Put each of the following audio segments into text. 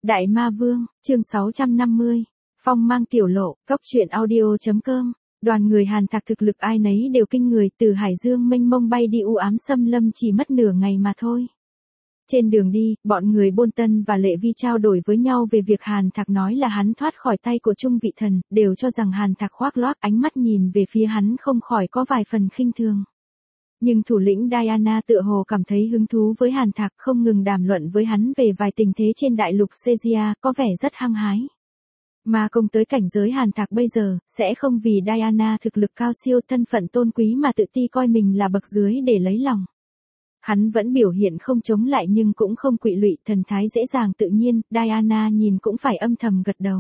Đại Ma Vương, chương 650. Phong mang tiểu lộ, cốc truyện audio.com. Đoàn người Hàn Thạc thực lực ai nấy đều kinh người, từ Hải Dương mênh mông bay đi u ám xâm lâm chỉ mất nửa ngày mà thôi. Trên đường đi, bọn người Bôn Tân và Lệ Vi trao đổi với nhau về việc Hàn Thạc nói là hắn thoát khỏi tay của Trung Vị Thần, đều cho rằng Hàn Thạc khoác lác, ánh mắt nhìn về phía hắn không khỏi có vài phần khinh thường. Nhưng thủ lĩnh Diana tựa hồ cảm thấy hứng thú với Hàn Thạc, không ngừng đàm luận với hắn về vài tình thế trên đại lục Caesarea, có vẻ rất hăng hái. Mà công tới cảnh giới Hàn Thạc bây giờ, sẽ không vì Diana thực lực cao siêu thân phận tôn quý mà tự ti coi mình là bậc dưới để lấy lòng. Hắn vẫn biểu hiện không chống lại nhưng cũng không quỵ lụy, thần thái dễ dàng tự nhiên, Diana nhìn cũng phải âm thầm gật đầu.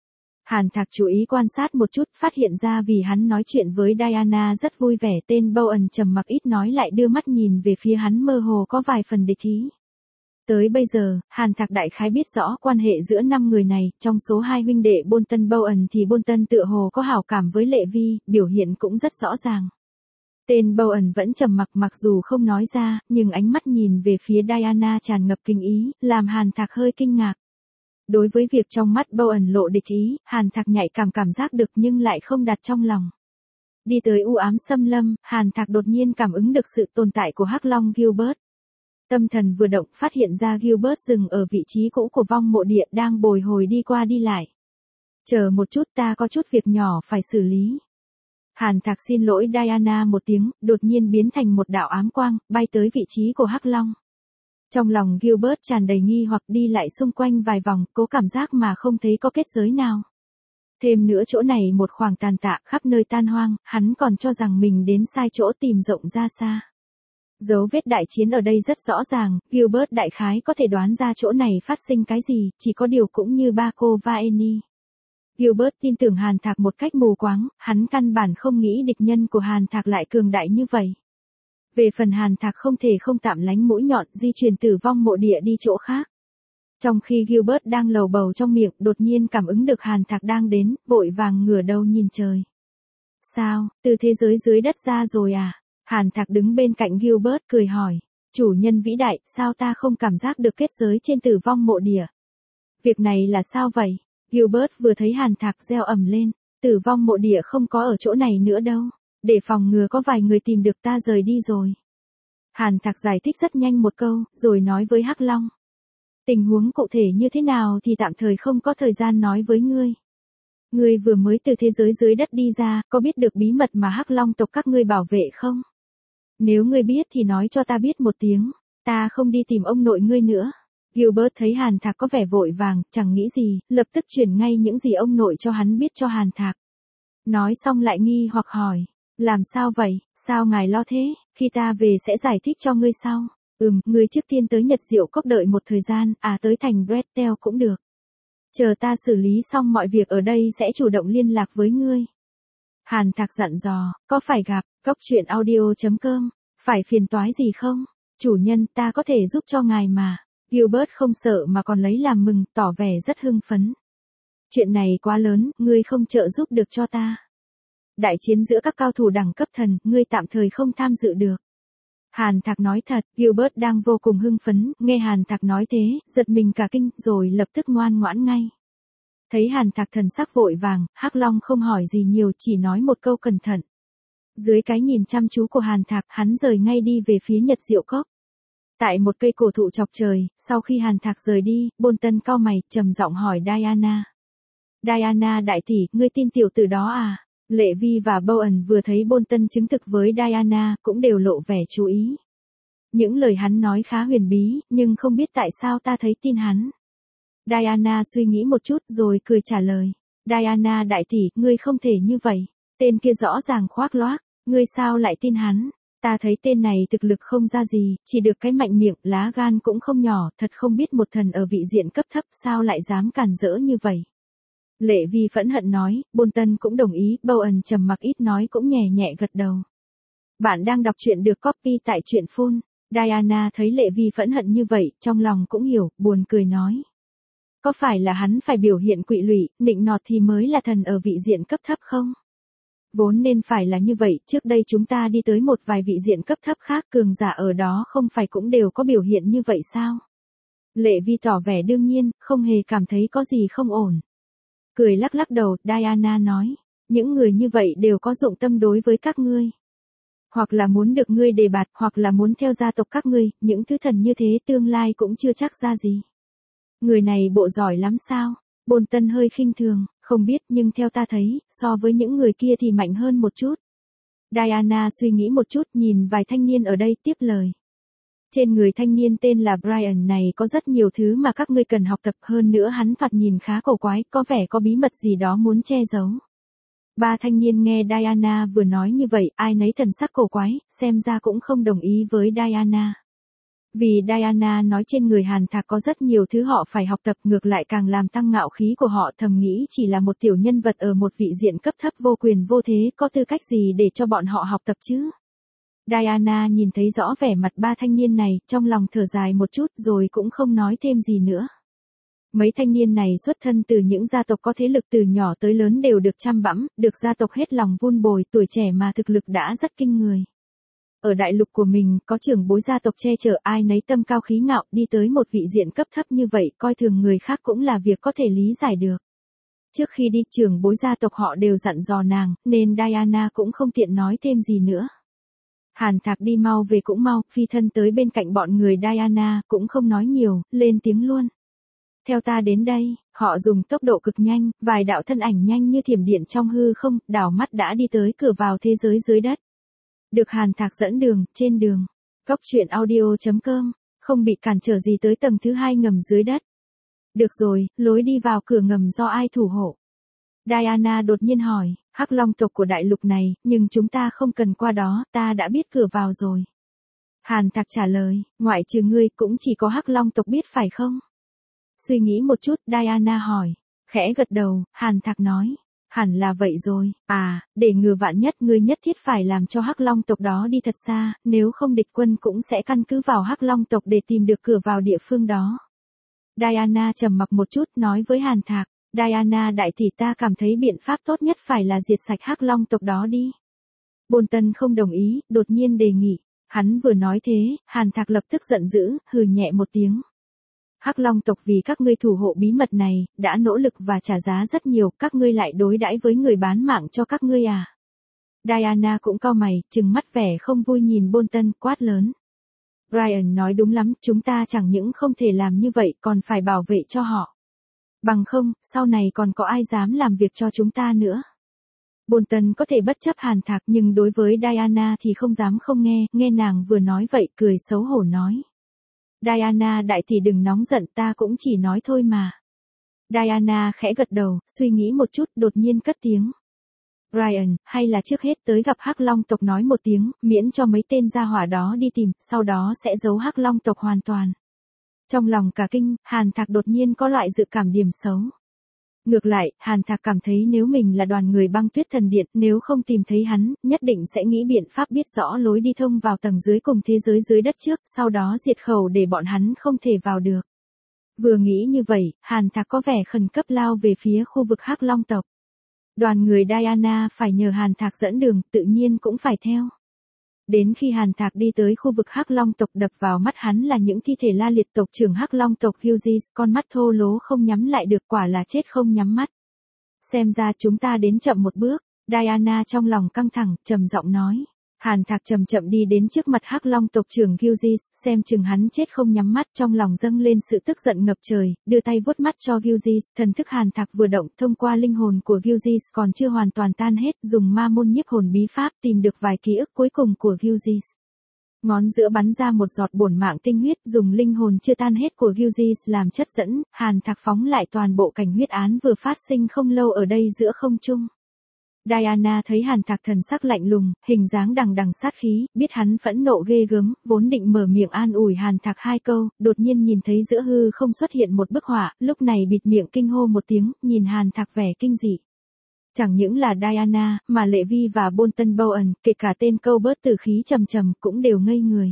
Hàn Thạc chú ý quan sát một chút, phát hiện ra vì hắn nói chuyện với Diana rất vui vẻ, tên Bowen trầm mặc ít nói lại đưa mắt nhìn về phía hắn mơ hồ có vài phần địch ý. Tới bây giờ, Hàn Thạc đại khái biết rõ quan hệ giữa 5 người này, trong số 2 huynh đệ Bôn Tân Bowen thì Bôn Tân tựa hồ có hảo cảm với Lệ Vi, biểu hiện cũng rất rõ ràng. Tên Bowen vẫn trầm mặc, mặc dù không nói ra, nhưng ánh mắt nhìn về phía Diana tràn ngập kinh ý, làm Hàn Thạc hơi kinh ngạc. Đối với việc trong mắt Bowen lộ địch ý, Hàn Thạc nhạy cảm giác được nhưng lại không đặt trong lòng. Đi tới u ám xâm lâm, Hàn Thạc đột nhiên cảm ứng được sự tồn tại của Hắc Long Gilbert. Tâm thần vừa động, phát hiện ra Gilbert dừng ở vị trí cũ của vong mộ địa, đang bồi hồi đi qua đi lại. Chờ một chút, ta có chút việc nhỏ phải xử lý. Hàn Thạc xin lỗi Diana một tiếng, đột nhiên biến thành một đạo ám quang, bay tới vị trí của Hắc Long. Trong lòng Gilbert tràn đầy nghi hoặc, đi lại xung quanh vài vòng, cố cảm giác mà không thấy có kết giới nào. Thêm nữa chỗ này một khoảng tàn tạ, khắp nơi tan hoang, hắn còn cho rằng mình đến sai chỗ, tìm rộng ra xa. Dấu vết đại chiến ở đây rất rõ ràng, Gilbert đại khái có thể đoán ra chỗ này phát sinh cái gì, chỉ có điều cũng như ba cô và Annie. Gilbert tin tưởng Hàn Thạc một cách mù quáng, hắn căn bản không nghĩ địch nhân của Hàn Thạc lại cường đại như vậy. Về phần Hàn Thạc không thể không tạm lánh mũi nhọn, di chuyển từ vong mộ địa đi chỗ khác. Trong khi Gilbert đang lầu bầu trong miệng, đột nhiên cảm ứng được Hàn Thạc đang đến, vội vàng ngửa đầu nhìn trời. Sao, từ thế giới dưới đất ra rồi à? Hàn Thạc đứng bên cạnh Gilbert cười hỏi. Chủ nhân vĩ đại, sao ta không cảm giác được kết giới trên tử vong mộ địa? Việc này là sao vậy? Gilbert vừa thấy Hàn Thạc reo ầm lên. Tử vong mộ địa không có ở chỗ này nữa đâu. Để phòng ngừa có vài người tìm được ta rời đi rồi. Hàn Thạc giải thích rất nhanh một câu, rồi nói với Hắc Long. Tình huống cụ thể như thế nào thì tạm thời không có thời gian nói với ngươi. Ngươi vừa mới từ thế giới dưới đất đi ra, có biết được bí mật mà Hắc Long tộc các ngươi bảo vệ không? Nếu ngươi biết thì nói cho ta biết một tiếng, ta không đi tìm ông nội ngươi nữa. Gilbert thấy Hàn Thạc có vẻ vội vàng, chẳng nghĩ gì, lập tức truyền ngay những gì ông nội cho hắn biết cho Hàn Thạc. Nói xong lại nghi hoặc hỏi, làm sao vậy, sao ngài lo thế, khi ta về sẽ giải thích cho ngươi sau. Ngươi trước tiên tới Nhật Diệu Cốc đợi một thời gian, tới thành Bretel cũng được. Chờ ta xử lý xong mọi việc ở đây sẽ chủ động liên lạc với ngươi. Hàn Thạc dặn dò, có phải gặp, cốc truyện audio.com, phải phiền toái gì không? Chủ nhân, ta có thể giúp cho ngài mà. Gilbert không sợ mà còn lấy làm mừng, tỏ vẻ rất hưng phấn. Chuyện này quá lớn, ngươi không trợ giúp được cho ta. Đại chiến giữa các cao thủ đẳng cấp thần, ngươi tạm thời không tham dự được. Hàn Thạc nói thật, Gilbert đang vô cùng hưng phấn, nghe Hàn Thạc nói thế, giật mình cả kinh, rồi lập tức ngoan ngoãn ngay. Thấy Hàn Thạc thần sắc vội vàng, Hắc Long không hỏi gì nhiều, chỉ nói một câu cẩn thận. Dưới cái nhìn chăm chú của Hàn Thạc, hắn rời ngay đi về phía Nhật Diệu Cốc. Tại một cây cổ thụ chọc trời, sau khi Hàn Thạc rời đi, Bôn Tân cau mày, trầm giọng hỏi Diana. Diana đại tỷ, ngươi tin tiểu tử đó à? Lệ Vi và Bowen vừa thấy Bôn Tân chứng thực với Diana, cũng đều lộ vẻ chú ý. Những lời hắn nói khá huyền bí, nhưng không biết tại sao ta thấy tin hắn. Diana suy nghĩ một chút rồi cười trả lời. Diana đại tỷ, ngươi không thể như vậy. Tên kia rõ ràng khoác lác, ngươi sao lại tin hắn? Ta thấy tên này thực lực không ra gì, chỉ được cái mạnh miệng, lá gan cũng không nhỏ, thật không biết một thần ở vị diện cấp thấp sao lại dám cản rỡ như vậy. Lệ Vi phẫn hận nói, Bôn Tân cũng đồng ý, Bowen trầm mặc ít nói cũng nhẹ nhẹ gật đầu. Bạn đang đọc truyện được copy tại truyện Full. Diana thấy Lệ Vi phẫn hận như vậy, trong lòng cũng hiểu, buồn cười nói. Có phải là hắn phải biểu hiện quỵ lụy, nịnh nọt thì mới là thần ở vị diện cấp thấp không? Vốn nên phải là như vậy, trước đây chúng ta đi tới một vài vị diện cấp thấp khác, cường giả ở đó không phải cũng đều có biểu hiện như vậy sao? Lệ Vi tỏ vẻ đương nhiên, không hề cảm thấy có gì không ổn. Cười lắc lắc đầu, Diana nói, những người như vậy đều có dụng tâm đối với các ngươi. Hoặc là muốn được ngươi đề bạt, hoặc là muốn theo gia tộc các ngươi, những thứ thần như thế tương lai cũng chưa chắc ra gì. Người này bộ giỏi lắm sao? Bolton hơi khinh thường, không biết nhưng theo ta thấy, so với những người kia thì mạnh hơn một chút. Diana suy nghĩ một chút, nhìn vài thanh niên ở đây tiếp lời. Trên người thanh niên tên là Brian này có rất nhiều thứ mà các ngươi cần học tập, hơn nữa hắn thoạt nhìn khá cổ quái, có vẻ có bí mật gì đó muốn che giấu. Ba thanh niên nghe Diana vừa nói như vậy, ai nấy thần sắc cổ quái, xem ra cũng không đồng ý với Diana. Vì Diana nói trên người Hàn Thạc có rất nhiều thứ họ phải học tập, ngược lại càng làm tăng ngạo khí của họ, thầm nghĩ chỉ là một tiểu nhân vật ở một vị diện cấp thấp vô quyền vô thế, có tư cách gì để cho bọn họ học tập chứ? Diana nhìn thấy rõ vẻ mặt ba thanh niên này, trong lòng thở dài một chút rồi cũng không nói thêm gì nữa. Mấy thanh niên này xuất thân từ những gia tộc có thế lực, từ nhỏ tới lớn đều được chăm bẵm, được gia tộc hết lòng vun bồi, tuổi trẻ mà thực lực đã rất kinh người. Ở đại lục của mình, có trưởng bối gia tộc che chở, ai nấy tâm cao khí ngạo, đi tới một vị diện cấp thấp như vậy, coi thường người khác cũng là việc có thể lý giải được. Trước khi đi, trưởng bối gia tộc họ đều dặn dò nàng, nên Diana cũng không tiện nói thêm gì nữa. Hàn Thạc đi mau về cũng mau, phi thân tới bên cạnh bọn người Diana, cũng không nói nhiều, lên tiếng luôn. Theo ta đến đây, họ dùng tốc độ cực nhanh, vài đạo thân ảnh nhanh như thiểm điện trong hư không, đảo mắt đã đi tới cửa vào thế giới dưới đất. Được Hàn Thạc dẫn đường, trên đường. Cóc truyện audio.com, không bị cản trở gì tới tầng thứ 2 ngầm dưới đất. Được rồi, lối đi vào cửa ngầm do ai thủ hộ? Diana đột nhiên hỏi, Hắc Long tộc của đại lục này, nhưng chúng ta không cần qua đó, ta đã biết cửa vào rồi. Hàn Thạc trả lời, ngoại trừ ngươi cũng chỉ có Hắc Long tộc biết phải không? Suy nghĩ một chút, Diana hỏi. Khẽ gật đầu, Hàn Thạc nói. Hẳn là vậy rồi, để ngừa vạn nhất ngươi nhất thiết phải làm cho Hắc Long tộc đó đi thật xa, nếu không địch quân cũng sẽ căn cứ vào Hắc Long tộc để tìm được cửa vào địa phương đó. Diana trầm mặc một chút nói với Hàn Thạc, Diana đại tỷ, ta cảm thấy biện pháp tốt nhất phải là diệt sạch Hắc Long tộc đó đi. Bolton không đồng ý, đột nhiên đề nghị. Hắn vừa nói thế, Hàn Thạc lập tức giận dữ, hừ nhẹ một tiếng. Hắc Long tộc vì các ngươi thủ hộ bí mật này, đã nỗ lực và trả giá rất nhiều, các ngươi lại đối đãi với người bán mạng cho các ngươi à? Diana cũng cau mày, trừng mắt vẻ không vui nhìn Bolton, quát lớn. Brian nói đúng lắm, chúng ta chẳng những không thể làm như vậy, còn phải bảo vệ cho họ. Bằng không, sau này còn có ai dám làm việc cho chúng ta nữa. Bolton có thể bất chấp Hàn Thạc, nhưng đối với Diana thì không dám không nghe, nghe nàng vừa nói vậy, cười xấu hổ nói. Diana đại tỷ đừng nóng giận, ta cũng chỉ nói thôi mà. Diana khẽ gật đầu, suy nghĩ một chút, đột nhiên cất tiếng. Brian, hay là trước hết tới gặp Hắc Long tộc nói một tiếng, miễn cho mấy tên gia hỏa đó đi tìm, sau đó sẽ giấu Hắc Long tộc hoàn toàn. Trong lòng cả kinh, Hàn Thạc đột nhiên có loại dự cảm điểm xấu. Ngược lại, Hàn Thạc cảm thấy nếu mình là đoàn người băng tuyết thần điện, nếu không tìm thấy hắn, nhất định sẽ nghĩ biện pháp biết rõ lối đi thông vào tầng dưới cùng thế giới dưới đất trước, sau đó diệt khẩu để bọn hắn không thể vào được. Vừa nghĩ như vậy, Hàn Thạc có vẻ khẩn cấp lao về phía khu vực Hắc Long tộc. Đoàn người Diana phải nhờ Hàn Thạc dẫn đường, tự nhiên cũng phải theo. Đến khi Hàn Thạc đi tới khu vực Hắc Long tộc, đập vào mắt hắn là những thi thể la liệt tộc trưởng Hắc Long tộc Gilgis, con mắt thô lố không nhắm lại được, quả là chết không nhắm mắt. Xem ra chúng ta đến chậm một bước, Diana trong lòng căng thẳng, trầm giọng nói. Hàn Thạc chậm chậm đi đến trước mặt Hắc Long tộc trưởng Gilgis, xem chừng hắn chết không nhắm mắt, trong lòng dâng lên sự tức giận ngập trời, đưa tay vuốt mắt cho Gilgis, thần thức Hàn Thạc vừa động, thông qua linh hồn của Gilgis còn chưa hoàn toàn tan hết, dùng ma môn nhiếp hồn bí pháp tìm được vài ký ức cuối cùng của Gilgis. Ngón giữa bắn ra một giọt bổn mạng tinh huyết, dùng linh hồn chưa tan hết của Gilgis làm chất dẫn, Hàn Thạc phóng lại toàn bộ cảnh huyết án vừa phát sinh không lâu ở đây giữa không trung. Diana thấy Hàn Thạc thần sắc lạnh lùng, hình dáng đằng đằng sát khí, biết hắn phẫn nộ ghê gớm, vốn định mở miệng an ủi Hàn Thạc hai câu, đột nhiên nhìn thấy giữa hư không xuất hiện một bức họa, lúc này bịt miệng kinh hô một tiếng, nhìn Hàn Thạc vẻ kinh dị. Chẳng những là Diana, mà Lệ Vi và Bolton Bowen, kể cả tên câu bớt tử khí trầm trầm, cũng đều ngây người.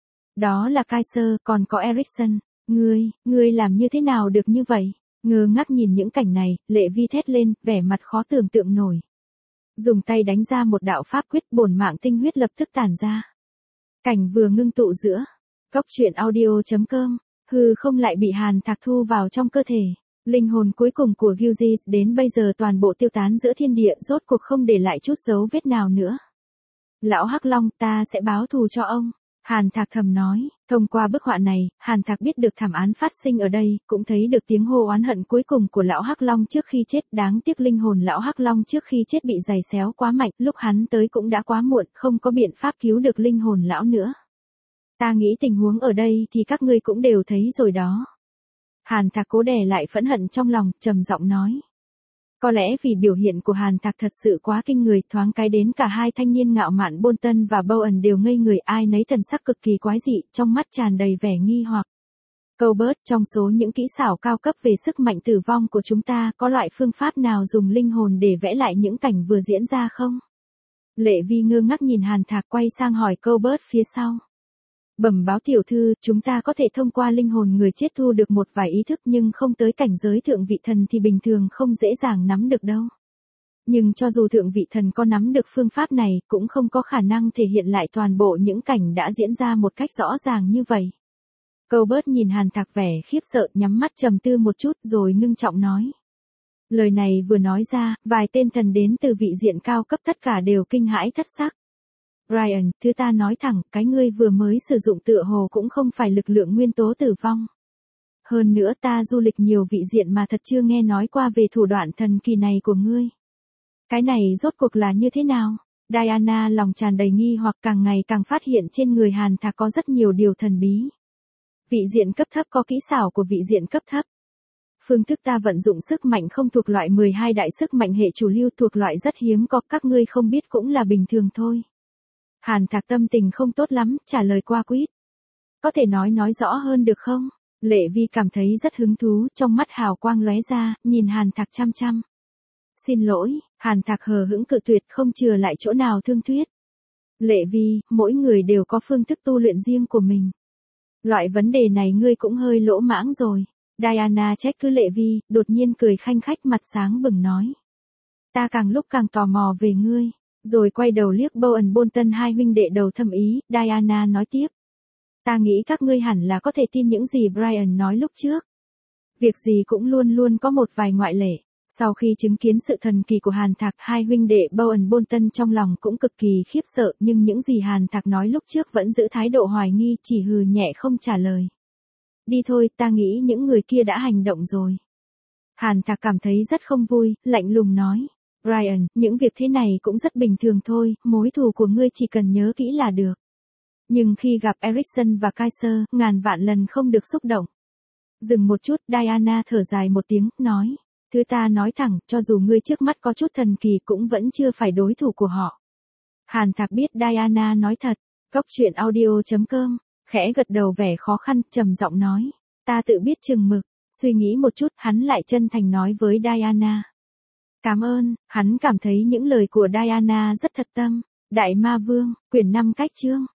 Đó là Kaiser, còn có Erickson. Ngươi làm như thế nào được như vậy? Ngơ ngác nhìn những cảnh này, Lệ Vi thét lên, vẻ mặt khó tưởng tượng nổi. Dùng tay đánh ra một đạo pháp quyết, bổn mạng tinh huyết lập tức tản ra. Cảnh vừa ngưng tụ giữa. Cóc truyện audio.com. Hư không lại bị Hàn Thạc thu vào trong cơ thể. Linh hồn cuối cùng của Gilgis đến bây giờ toàn bộ tiêu tán giữa thiên địa, rốt cuộc không để lại chút dấu vết nào nữa. Lão Hắc Long, ta sẽ báo thù cho ông. Hàn Thạc thầm nói, thông qua bức họa này, Hàn Thạc biết được thảm án phát sinh ở đây, cũng thấy được tiếng hô oán hận cuối cùng của lão Hắc Long trước khi chết. Đáng tiếc linh hồn lão Hắc Long trước khi chết bị giày xéo quá mạnh, lúc hắn tới cũng đã quá muộn, không có biện pháp cứu được linh hồn lão nữa. Ta nghĩ tình huống ở đây thì các ngươi cũng đều thấy rồi đó. Hàn Thạc cố đè lại phẫn hận trong lòng, trầm giọng nói. Có lẽ vì biểu hiện của Hàn Thạc thật sự quá kinh người, thoáng cái đến cả hai thanh niên ngạo mạn Bolton và Bowen đều ngây người, ai nấy thần sắc cực kỳ quái dị, trong mắt tràn đầy vẻ nghi hoặc. Colbert, trong số những kỹ xảo cao cấp về sức mạnh tử vong của chúng ta, có loại phương pháp nào dùng linh hồn để vẽ lại những cảnh vừa diễn ra không? Lệ Vi ngơ ngác nhìn Hàn Thạc, quay sang hỏi Colbert phía sau. Bẩm báo tiểu thư, chúng ta có thể thông qua linh hồn người chết thu được một vài ý thức, nhưng không tới cảnh giới thượng vị thần thì bình thường không dễ dàng nắm được đâu. Nhưng cho dù thượng vị thần có nắm được phương pháp này, cũng không có khả năng thể hiện lại toàn bộ những cảnh đã diễn ra một cách rõ ràng như vậy. Colbert nhìn Hàn Thạc vẻ khiếp sợ, nhắm mắt trầm tư một chút rồi ngưng trọng nói. Lời này vừa nói ra, vài tên thần đến từ vị diện cao cấp tất cả đều kinh hãi thất sắc. Brian, thứ ta nói thẳng, cái ngươi vừa mới sử dụng tựa hồ cũng không phải lực lượng nguyên tố tử vong. Hơn nữa ta du lịch nhiều vị diện mà thật chưa nghe nói qua về thủ đoạn thần kỳ này của ngươi. Cái này rốt cuộc là như thế nào? Diana lòng tràn đầy nghi hoặc, càng ngày càng phát hiện trên người Hàn Thạc có rất nhiều điều thần bí. Vị diện cấp thấp có kỹ xảo của vị diện cấp thấp. Phương thức ta vận dụng sức mạnh không thuộc loại 12 đại sức mạnh hệ chủ lưu, thuộc loại rất hiếm có, các ngươi không biết cũng là bình thường thôi. Hàn Thạc tâm tình không tốt lắm, trả lời qua quýt. Có thể nói rõ hơn được không? Lệ Vi cảm thấy rất hứng thú, trong mắt hào quang lóe ra, nhìn Hàn Thạc chăm chăm. Xin lỗi, Hàn Thạc hờ hững cự tuyệt, không chừa lại chỗ nào thương thuyết. Lệ Vi, mỗi người đều có phương thức tu luyện riêng của mình. Loại vấn đề này ngươi cũng hơi lỗ mãng rồi. Diana trách cứ Lệ Vi, đột nhiên cười khanh khách, mặt sáng bừng nói. Ta càng lúc càng tò mò về ngươi. Rồi quay đầu liếc Bowen Bolton, hai huynh đệ đầu thâm ý. Diana nói tiếp. Ta nghĩ các ngươi hẳn là có thể tin những gì Brian nói lúc trước. Việc gì cũng luôn luôn có một vài ngoại lệ. Sau khi chứng kiến sự thần kỳ của Hàn Thạc, hai huynh đệ Bowen Bolton trong lòng cũng cực kỳ khiếp sợ, nhưng những gì Hàn Thạc nói lúc trước vẫn giữ thái độ hoài nghi, chỉ hừ nhẹ không trả lời. Đi thôi, ta nghĩ những người kia đã hành động rồi. Hàn Thạc cảm thấy rất không vui, lạnh lùng nói. Brian, những việc thế này cũng rất bình thường thôi, mối thù của ngươi chỉ cần nhớ kỹ là được. Nhưng khi gặp Erickson và Kaiser, ngàn vạn lần không được xúc động. Dừng một chút, Diana thở dài một tiếng, nói. Thứ ta nói thẳng, cho dù ngươi trước mắt có chút thần kỳ cũng vẫn chưa phải đối thủ của họ. Hàn Thạc biết Diana nói thật. Góc truyện audio.com, khẽ gật đầu vẻ khó khăn, trầm giọng nói. Ta tự biết chừng mực. Suy nghĩ một chút, hắn lại chân thành nói với Diana. Cảm ơn, hắn cảm thấy những lời của Diana rất thật tâm. Đại Ma Vương, quyển 5 cách chương.